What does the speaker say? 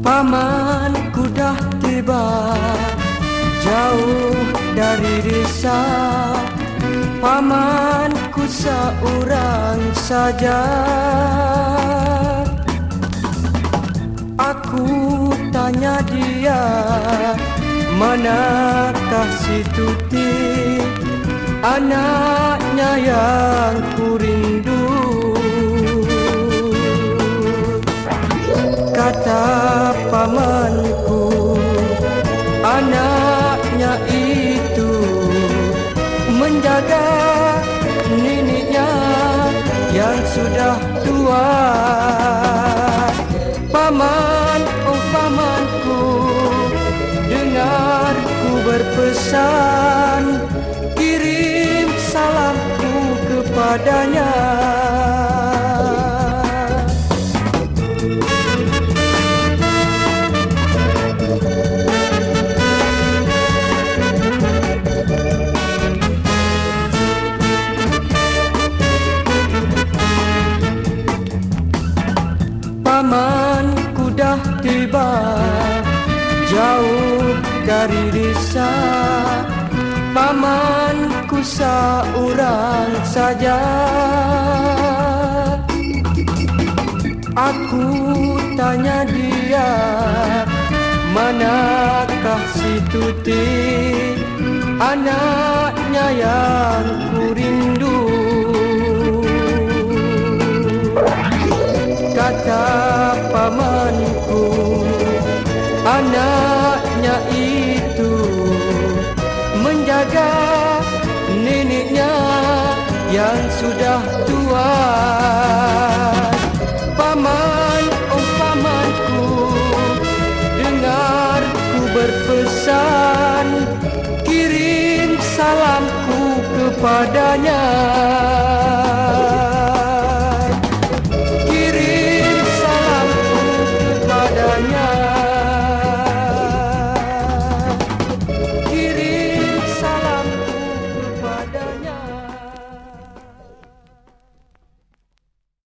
Pamanku dah tiba jauh dari desa. Pamanku seorang saja. Aku tanya dia, manakah si Tuti, anaknya yang ku rindu. Kata pamanku, anaknya itu menjaga neneknya yang sudah tua. Paman, oh pamanku, dengar ku berpesan, kirim salamku kepadanya. Pamanku dah tiba jauh dari desa. Pamanku seorang saja. Aku tanya dia, manakah si Tuti, anaknya yang ku rindu. Kata pamanku, anaknya itu menjaga neneknya yang sudah tua. Paman, oh pamanku, dengar ku berpesan, kirim salamku kepadanya.